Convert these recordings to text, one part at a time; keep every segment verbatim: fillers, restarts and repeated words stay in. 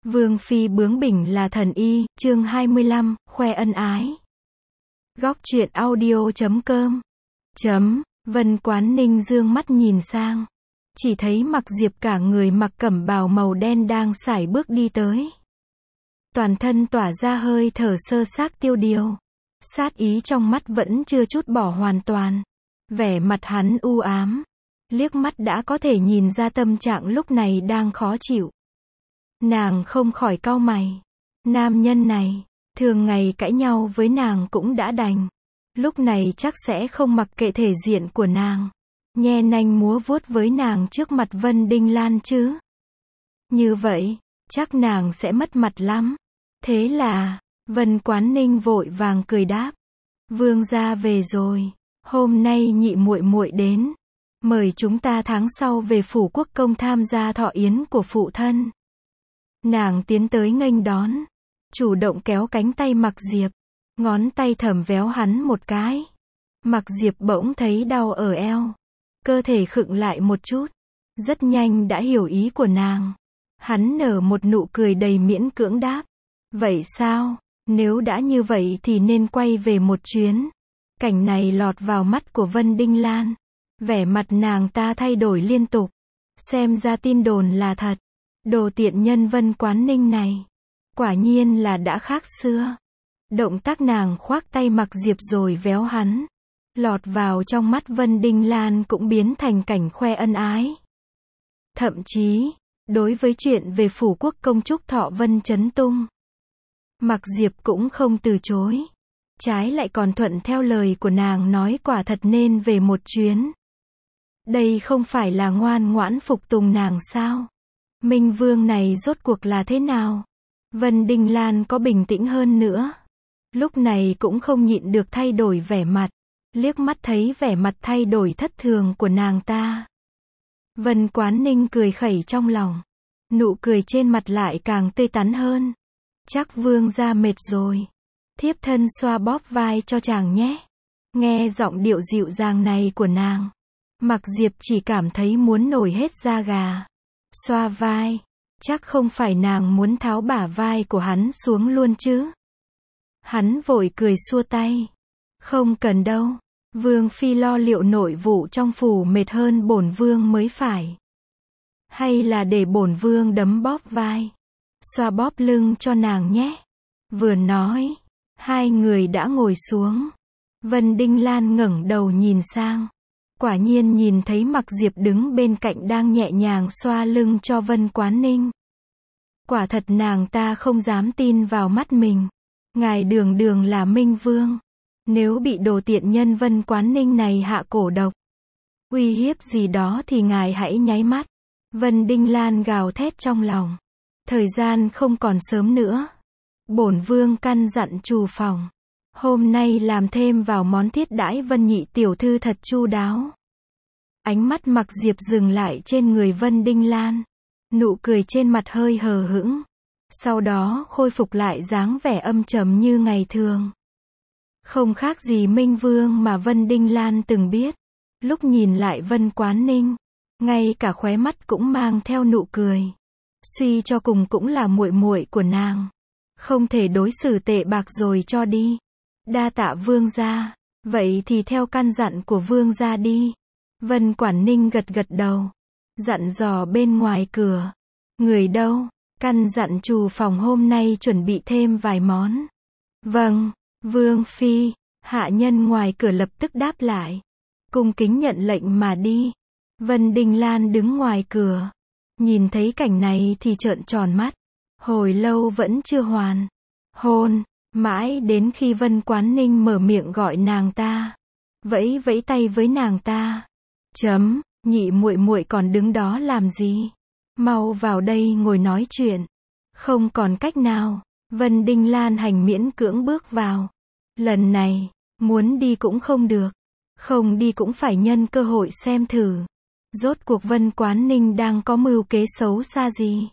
Vương phi bướng bỉnh là thần y, chương hai mươi lăm, khoe ân ái. Góc truyện audio chấm com. Chấm, Vân Quán Ninh dương mắt nhìn sang. Chỉ thấy Mặc Diệp cả người mặc cẩm bào màu đen đang sải bước đi tới. Toàn thân tỏa ra hơi thở sơ xác tiêu điều. Sát ý trong mắt vẫn chưa chút bỏ hoàn toàn. Vẻ mặt hắn u ám. Liếc mắt đã có thể nhìn ra tâm trạng lúc này đang khó chịu. Nàng không khỏi cau mày. Nam nhân này, thường ngày cãi nhau với nàng cũng đã đành. Lúc này chắc sẽ không mặc kệ thể diện của nàng. Nhe nanh múa vuốt với nàng trước mặt Vân Đinh Lan chứ. Như vậy, chắc nàng sẽ mất mặt lắm. Thế là, Vân Quán Ninh vội vàng cười đáp. Vương gia về rồi. Hôm nay nhị muội muội đến. Mời chúng ta tháng sau về phủ quốc công tham gia thọ yến của phụ thân. Nàng tiến tới nghênh đón. Chủ động kéo cánh tay Mặc Diệp. Ngón tay thầm véo hắn một cái. Mặc Diệp bỗng thấy đau ở eo. Cơ thể khựng lại một chút. Rất nhanh đã hiểu ý của nàng. Hắn nở một nụ cười đầy miễn cưỡng đáp. Vậy sao? Nếu đã như vậy thì nên quay về một chuyến. Cảnh này lọt vào mắt của Vân Đinh Lan. Vẻ mặt nàng ta thay đổi liên tục. Xem ra tin đồn là thật. Đồ tiện nhân Vân Quán Ninh này. Quả nhiên là đã khác xưa. Động tác nàng khoác tay Mặc Diệp rồi véo hắn. Lọt vào trong mắt Vân Đinh Lan cũng biến thành cảnh khoe ân ái. Thậm chí, đối với chuyện về phủ quốc công trúc thọ Vân Chấn Tung. Mặc Diệp cũng không từ chối. Trái lại còn thuận theo lời của nàng nói quả thật nên về một chuyến. Đây không phải là ngoan ngoãn phục tùng nàng sao? Minh Vương này rốt cuộc là thế nào? Vân Đinh Lan có bình tĩnh hơn nữa. Lúc này cũng không nhịn được thay đổi vẻ mặt. Liếc mắt thấy vẻ mặt thay đổi thất thường của nàng ta. Vân Quán Ninh cười khẩy trong lòng. Nụ cười trên mặt lại càng tươi tắn hơn. Chắc vương gia mệt rồi. Thiếp thân xoa bóp vai cho chàng nhé. Nghe giọng điệu dịu dàng này của nàng. Mặc Diệp chỉ cảm thấy muốn nổi hết da gà. Xoa vai. Chắc không phải nàng muốn tháo bả vai của hắn xuống luôn chứ. Hắn vội cười xua tay. Không cần đâu. Vương phi lo liệu nội vụ trong phủ mệt hơn bổn vương mới phải. Hay là để bổn vương đấm bóp vai. Xoa bóp lưng cho nàng nhé. Vừa nói, hai người đã ngồi xuống. Vân Đinh Lan ngẩng đầu nhìn sang. Quả nhiên nhìn thấy Mặc Diệp đứng bên cạnh đang nhẹ nhàng xoa lưng cho Vân Quán Ninh. Quả thật nàng ta không dám tin vào mắt mình. Ngài đường đường là Minh Vương. Nếu bị đồ tiện nhân Vân Quán Ninh này hạ cổ độc, uy hiếp gì đó thì ngài hãy nháy mắt. Vân Đinh Lan gào thét trong lòng. Thời gian không còn sớm nữa. Bổn vương căn dặn trù phòng. Hôm nay làm thêm vào món thiết đãi Vân nhị tiểu thư thật chu đáo. Ánh mắt Mặc Diệp dừng lại trên người Vân Đinh Lan. Nụ cười trên mặt hơi hờ hững. Sau đó khôi phục lại dáng vẻ âm trầm như ngày thường. Không khác gì Minh Vương mà Vân Đinh Lan từng biết. Lúc nhìn lại Vân Quán Ninh, ngay cả khóe mắt cũng mang theo nụ cười. Suy cho cùng cũng là muội muội của nàng. Không thể đối xử tệ bạc rồi cho đi. Đa tạ vương gia. Vậy thì theo căn dặn của vương gia đi. Vân Quán Ninh gật gật đầu. Dặn dò bên ngoài cửa. Người đâu? Căn dặn trù phòng hôm nay chuẩn bị thêm vài món. Vâng, vương phi. Hạ nhân ngoài cửa lập tức đáp lại. Cung kính nhận lệnh mà đi. Vân Đinh Lan đứng ngoài cửa. Nhìn thấy cảnh này thì trợn tròn mắt. Hồi lâu vẫn chưa hoàn hôn. Mãi đến khi Vân Quán Ninh mở miệng gọi nàng ta. Vẫy vẫy tay với nàng ta. Chấm, nhị muội muội còn đứng đó làm gì? Mau vào đây ngồi nói chuyện. Không còn cách nào. Vân Đinh Lan hành miễn cưỡng bước vào. Lần này, muốn đi cũng không được. Không đi cũng phải nhân cơ hội xem thử. Rốt cuộc Vân Quán Ninh đang có mưu kế xấu xa gì?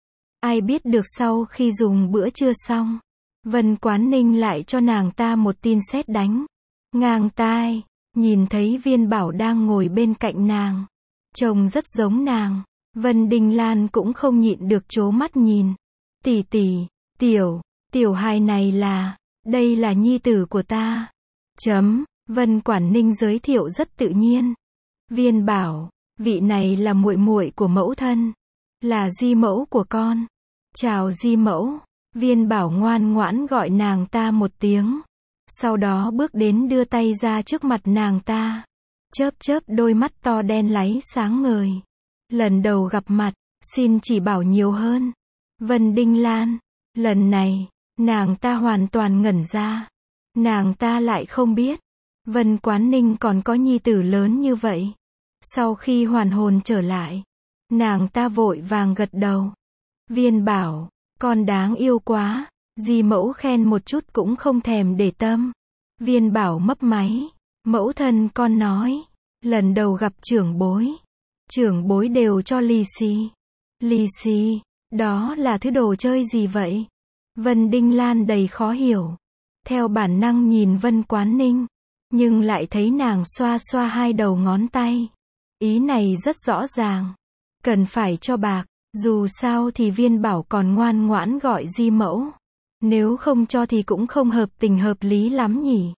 Ai biết được sau khi dùng bữa trưa xong, Vân Quán Ninh lại cho nàng ta một tin sét đánh. Ngang tai, nhìn thấy Viên Bảo đang ngồi bên cạnh nàng. Trông rất giống nàng. Vân Đinh Lan cũng không nhịn được trố mắt nhìn. Tỷ tỷ, tiểu, tiểu hài này là, đây là nhi tử của ta. Chấm, Vân Quản Ninh giới thiệu rất tự nhiên. Viên bảo, vị này là muội muội của mẫu thân, là di mẫu của con. Chào di mẫu. Viên bảo ngoan ngoãn gọi nàng ta một tiếng. Sau đó bước đến đưa tay ra trước mặt nàng ta. Chớp chớp đôi mắt to đen láy sáng ngời. Lần đầu gặp mặt, xin chỉ bảo nhiều hơn. Vân Đinh Lan. Lần này, nàng ta hoàn toàn ngẩn ra. Nàng ta lại không biết. Vân Quán Ninh còn có nhi tử lớn như vậy. Sau khi hoàn hồn trở lại, nàng ta vội vàng gật đầu. Viên bảo, con đáng yêu quá. Di mẫu khen một chút cũng không thèm để tâm. Viên bảo mấp máy. Mẫu thân con nói, lần đầu gặp trưởng bối, trưởng bối đều cho lì xì. Lì xì, đó là thứ đồ chơi gì vậy? Vân Đinh Lan đầy khó hiểu. Theo bản năng nhìn Vân Quán Ninh, nhưng lại thấy nàng xoa xoa hai đầu ngón tay. Ý này rất rõ ràng. Cần phải cho bạc, dù sao thì viên bảo còn ngoan ngoãn gọi di mẫu. Nếu không cho thì cũng không hợp tình hợp lý lắm nhỉ.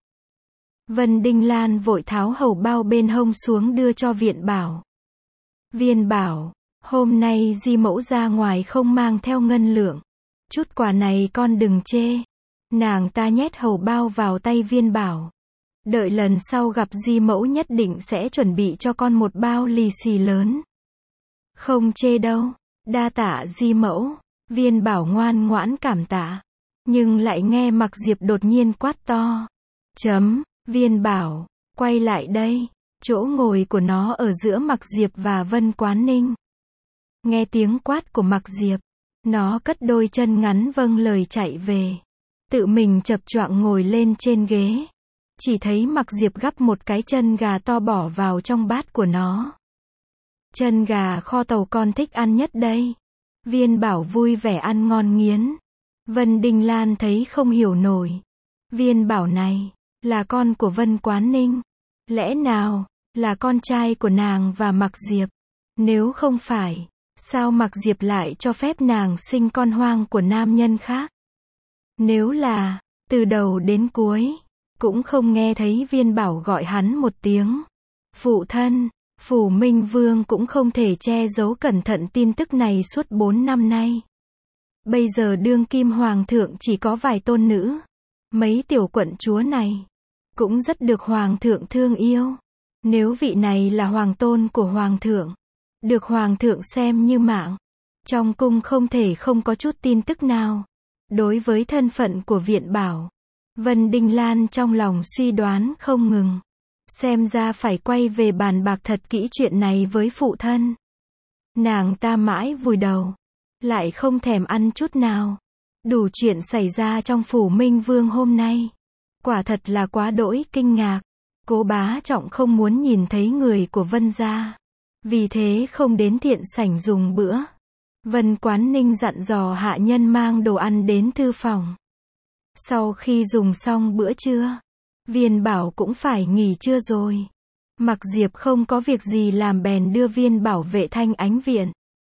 Vân Đinh Lan vội tháo hầu bao bên hông xuống đưa cho Viện Bảo. Viên bảo, hôm nay di mẫu ra ngoài không mang theo ngân lượng. Chút quà này con đừng chê. Nàng ta nhét hầu bao vào tay Viên Bảo. Đợi lần sau gặp di mẫu nhất định sẽ chuẩn bị cho con một bao lì xì lớn. Không chê đâu, đa tạ di mẫu. Viên Bảo ngoan ngoãn cảm tạ. Nhưng lại nghe Mặc Diệp đột nhiên quát to. Chấm, Viên Bảo, quay lại đây. Chỗ ngồi của nó ở giữa Mặc Diệp và Vân Quán Ninh. Nghe tiếng quát của Mặc Diệp, nó cất đôi chân ngắn vâng lời chạy về. Tự mình chập choạng ngồi lên trên ghế. Chỉ thấy Mặc Diệp gắp một cái chân gà to bỏ vào trong bát của nó. Chân gà kho tàu con thích ăn nhất đây. Viên Bảo vui vẻ ăn ngon nghiến. Vân Đinh Lan thấy không hiểu nổi. Viên Bảo này, là con của Vân Quán Ninh. Lẽ nào, là con trai của nàng và Mặc Diệp? Nếu không phải, sao Mặc Diệp lại cho phép nàng sinh con hoang của nam nhân khác? Nếu là, từ đầu đến cuối, cũng không nghe thấy Viên Bảo gọi hắn một tiếng phụ thân. Phủ Minh Vương cũng không thể che giấu cẩn thận tin tức này suốt bốn năm nay. Bây giờ đương kim hoàng thượng chỉ có vài tôn nữ. Mấy tiểu quận chúa này cũng rất được hoàng thượng thương yêu. Nếu vị này là hoàng tôn của hoàng thượng, được hoàng thượng xem như mạng, trong cung không thể không có chút tin tức nào. Đối với thân phận của Viện Bảo, Vân Đinh Lan trong lòng suy đoán không ngừng. Xem ra phải quay về bàn bạc thật kỹ chuyện này với phụ thân. Nàng ta mãi vùi đầu, lại không thèm ăn chút nào. Đủ chuyện xảy ra trong phủ Minh Vương hôm nay. Quả thật là quá đỗi kinh ngạc. Cố Bá Trọng không muốn nhìn thấy người của Vân gia. Vì thế không đến thiện sảnh dùng bữa. Vân Quán Ninh dặn dò hạ nhân mang đồ ăn đến thư phòng. Sau khi dùng xong bữa trưa, Viên Bảo cũng phải nghỉ trưa rồi. Mặc Diệp không có việc gì làm bèn đưa Viên Bảo về Thanh Ánh Viện.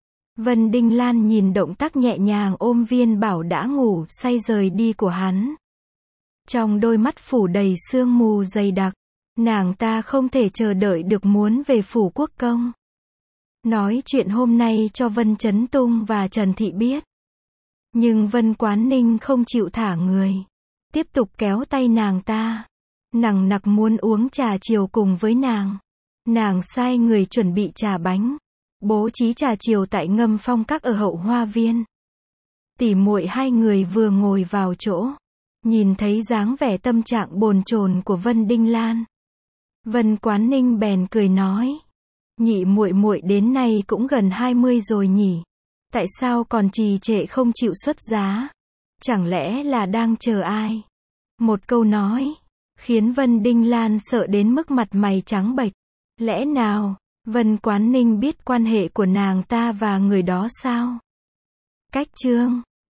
Vân Đinh Lan nhìn động tác nhẹ nhàng ôm Viên Bảo đã ngủ say rời đi của hắn. Trong đôi mắt phủ đầy sương mù dày đặc, nàng ta không thể chờ đợi được muốn về phủ quốc công. Nói chuyện hôm nay cho Vân Chấn Tung và Trần Thị biết. Nhưng Vân Quán Ninh không chịu thả người. Tiếp tục kéo tay nàng ta. Nằng nặc muốn uống trà chiều cùng với nàng. Nàng sai người chuẩn bị trà bánh. Bố trí trà chiều tại Ngâm Phong Các ở hậu hoa viên. Tỉ muội hai người vừa ngồi vào chỗ, nhìn thấy dáng vẻ tâm trạng bồn chồn của Vân Đinh Lan. Vân Quán Ninh bèn cười nói, nhị muội muội đến nay cũng gần hai mươi rồi nhỉ, tại sao còn trì trệ không chịu xuất giá? Chẳng lẽ là đang chờ ai? Một câu nói khiến Vân Đinh Lan sợ đến mức mặt mày trắng bệch. Lẽ nào Vân Quán Ninh biết quan hệ của nàng ta và người đó sao? Cách chương